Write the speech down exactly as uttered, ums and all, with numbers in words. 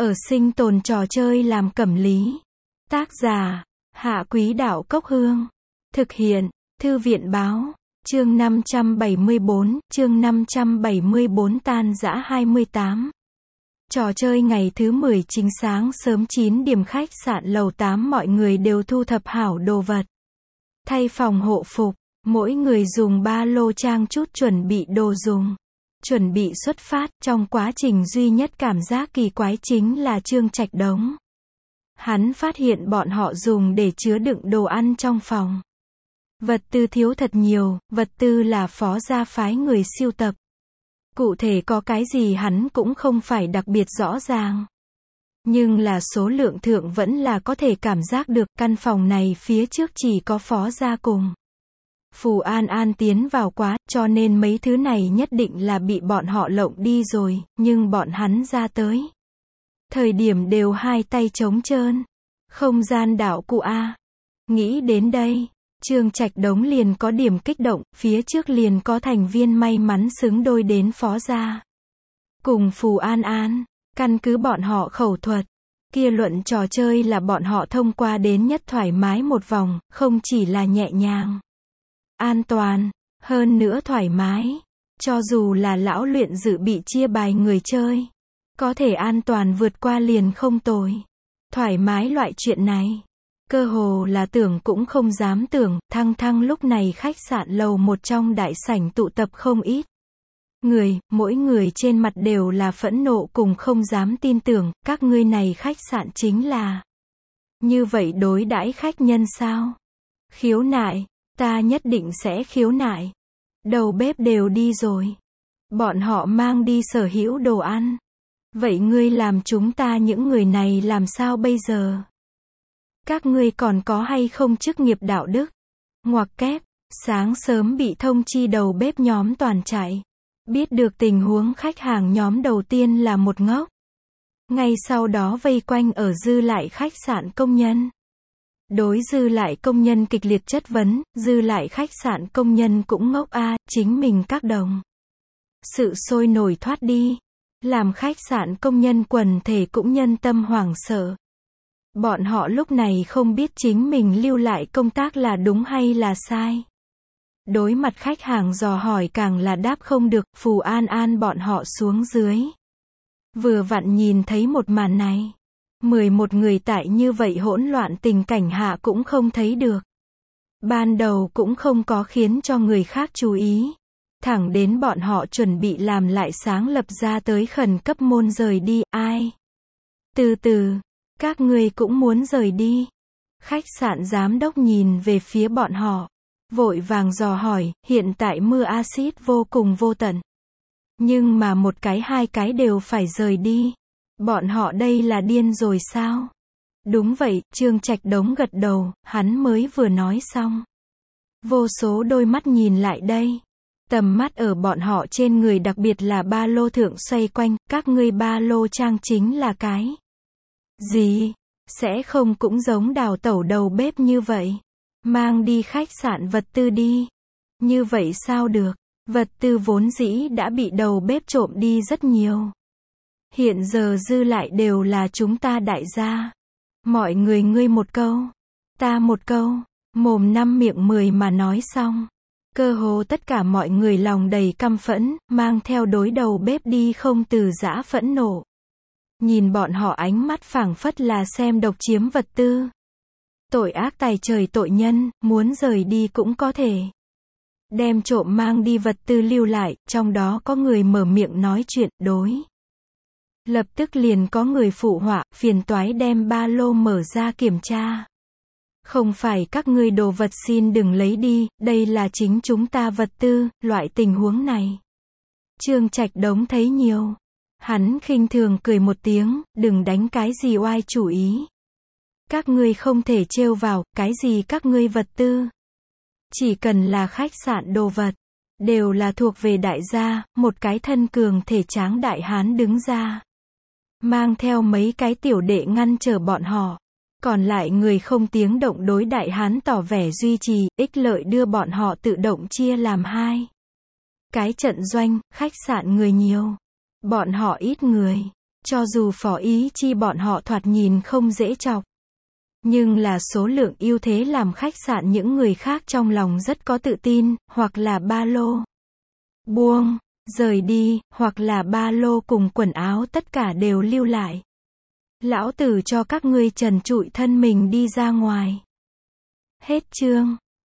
Ở sinh tồn trò chơi làm cẩm lý. Tác giả, Hạ Quý Đạo Cốc Hương. Thực hiện, Thư viện Báo. Chương năm trăm bảy mươi bốn, chương năm trăm bảy mươi bốn tan rã hai mươi tám. Trò chơi ngày thứ mười chính sáng sớm chín điểm khách sạn lầu tám mọi người đều thu thập hảo đồ vật. Thay phòng hộ phục, mỗi người dùng ba lô trang chút chuẩn bị đồ dùng. Chuẩn bị xuất phát, trong quá trình duy nhất cảm giác kỳ quái chính là Trương Trạch Đống. Hắn phát hiện bọn họ dùng để chứa đựng đồ ăn trong phòng. Vật tư thiếu thật nhiều, vật tư là Phó gia phái người sưu tập. Cụ thể có cái gì hắn cũng không phải đặc biệt rõ ràng. Nhưng là số lượng thượng vẫn là có thể cảm giác được, căn phòng này phía trước chỉ có Phó gia cùng Phù An An tiến vào quá, cho nên mấy thứ này nhất định là bị bọn họ lộng đi rồi, nhưng bọn hắn ra tới thời điểm đều hai tay trống trơn. Không gian đạo cụ a. Nghĩ đến đây, Trương Trạch Đống liền có điểm kích động, phía trước liền có thành viên may mắn xứng đôi đến Phó gia cùng Phù An An. Căn cứ bọn họ khẩu thuật, kia luận trò chơi là bọn họ thông qua đến nhất thoải mái một vòng, không chỉ là nhẹ nhàng, an toàn, hơn nữa thoải mái. Cho dù là lão luyện dự bị chia bài người chơi, có thể an toàn vượt qua liền không tồi. Thoải mái loại chuyện này, cơ hồ là tưởng cũng không dám tưởng. Thăng thăng lúc này khách sạn lầu một trong đại sảnh tụ tập không ít người, mỗi người trên mặt đều là phẫn nộ cùng không dám tin tưởng, các ngươi này khách sạn chính là như vậy đối đãi khách nhân sao? Khiếu nại, ta nhất định sẽ khiếu nại. Đầu bếp đều đi rồi. Bọn họ mang đi sở hữu đồ ăn. Vậy ngươi làm chúng ta những người này làm sao bây giờ? Các ngươi còn có hay không chức nghiệp đạo đức? Ngoặc kép, sáng sớm bị thông chi đầu bếp nhóm toàn chạy. Biết được tình huống khách hàng nhóm đầu tiên là một ngốc. Ngay sau đó vây quanh ở dư lại khách sạn công nhân. Đối dư lại công nhân kịch liệt chất vấn, dư lại khách sạn công nhân cũng ngốc a, chính mình các đồng sự sôi nổi thoát đi. Làm khách sạn công nhân quần thể cũng nhân tâm hoảng sợ. Bọn họ lúc này không biết chính mình lưu lại công tác là đúng hay là sai. Đối mặt khách hàng dò hỏi càng là đáp không được, Phù An An bọn họ xuống dưới. Vừa vặn nhìn thấy một màn này. mười một người tại như vậy hỗn loạn tình cảnh hạ cũng không thấy được. Ban đầu cũng không có khiến cho người khác chú ý. Thẳng đến bọn họ chuẩn bị làm lại sáng lập ra tới khẩn cấp môn rời đi, ai? Từ từ, các ngươi cũng muốn rời đi. Khách sạn giám đốc nhìn về phía bọn họ. Vội vàng dò hỏi, hiện tại mưa axit vô cùng vô tận. Nhưng mà một cái hai cái đều phải rời đi. Bọn họ đây là điên rồi sao? Đúng vậy, Trương Trạch Đống gật đầu, hắn mới vừa nói xong. Vô số đôi mắt nhìn lại đây. Tầm mắt ở bọn họ trên người đặc biệt là ba lô thượng xoay quanh, các ngươi ba lô trang chính là cái gì? Sẽ không cũng giống đào tẩu đầu bếp như vậy. Mang đi khách sạn vật tư đi. Như vậy sao được? Vật tư vốn dĩ đã bị đầu bếp trộm đi rất nhiều. Hiện giờ dư lại đều là chúng ta đại gia. Mọi người ngươi một câu, ta một câu, mồm năm miệng mười mà nói xong. Cơ hồ tất cả mọi người lòng đầy căm phẫn, mang theo đối đầu bếp đi không từ giã phẫn nộ. Nhìn bọn họ ánh mắt phảng phất là xem độc chiếm vật tư. Tội ác tày trời tội nhân, muốn rời đi cũng có thể. Đem trộm mang đi vật tư lưu lại, trong đó có người mở miệng nói chuyện, đối. Lập tức liền có người phụ họa, phiền toái đem ba lô mở ra kiểm tra. Không phải các ngươi đồ vật xin đừng lấy đi, đây là chính chúng ta vật tư, loại tình huống này. Trương Trạch Đống thấy nhiều. Hắn khinh thường cười một tiếng, đừng đánh cái gì oai chủ ý. Các ngươi không thể trêu vào, cái gì các ngươi vật tư. Chỉ cần là khách sạn đồ vật, đều là thuộc về đại gia, một cái thân cường thể tráng đại hán đứng ra. Mang theo mấy cái tiểu đệ ngăn trở bọn họ. Còn lại người không tiếng động đối đại hán tỏ vẻ duy trì, ích lợi đưa bọn họ tự động chia làm hai. Cái trận doanh, khách sạn người nhiều. Bọn họ ít người. Cho dù phỏ ý chi bọn họ thoạt nhìn không dễ chọc, nhưng là số lượng ưu thế làm khách sạn những người khác trong lòng rất có tự tin, hoặc là ba lô buông, rời đi, hoặc là ba lô cùng quần áo tất cả đều lưu lại. Lão tử cho các ngươi trần trụi thân mình đi ra ngoài. Hết chương.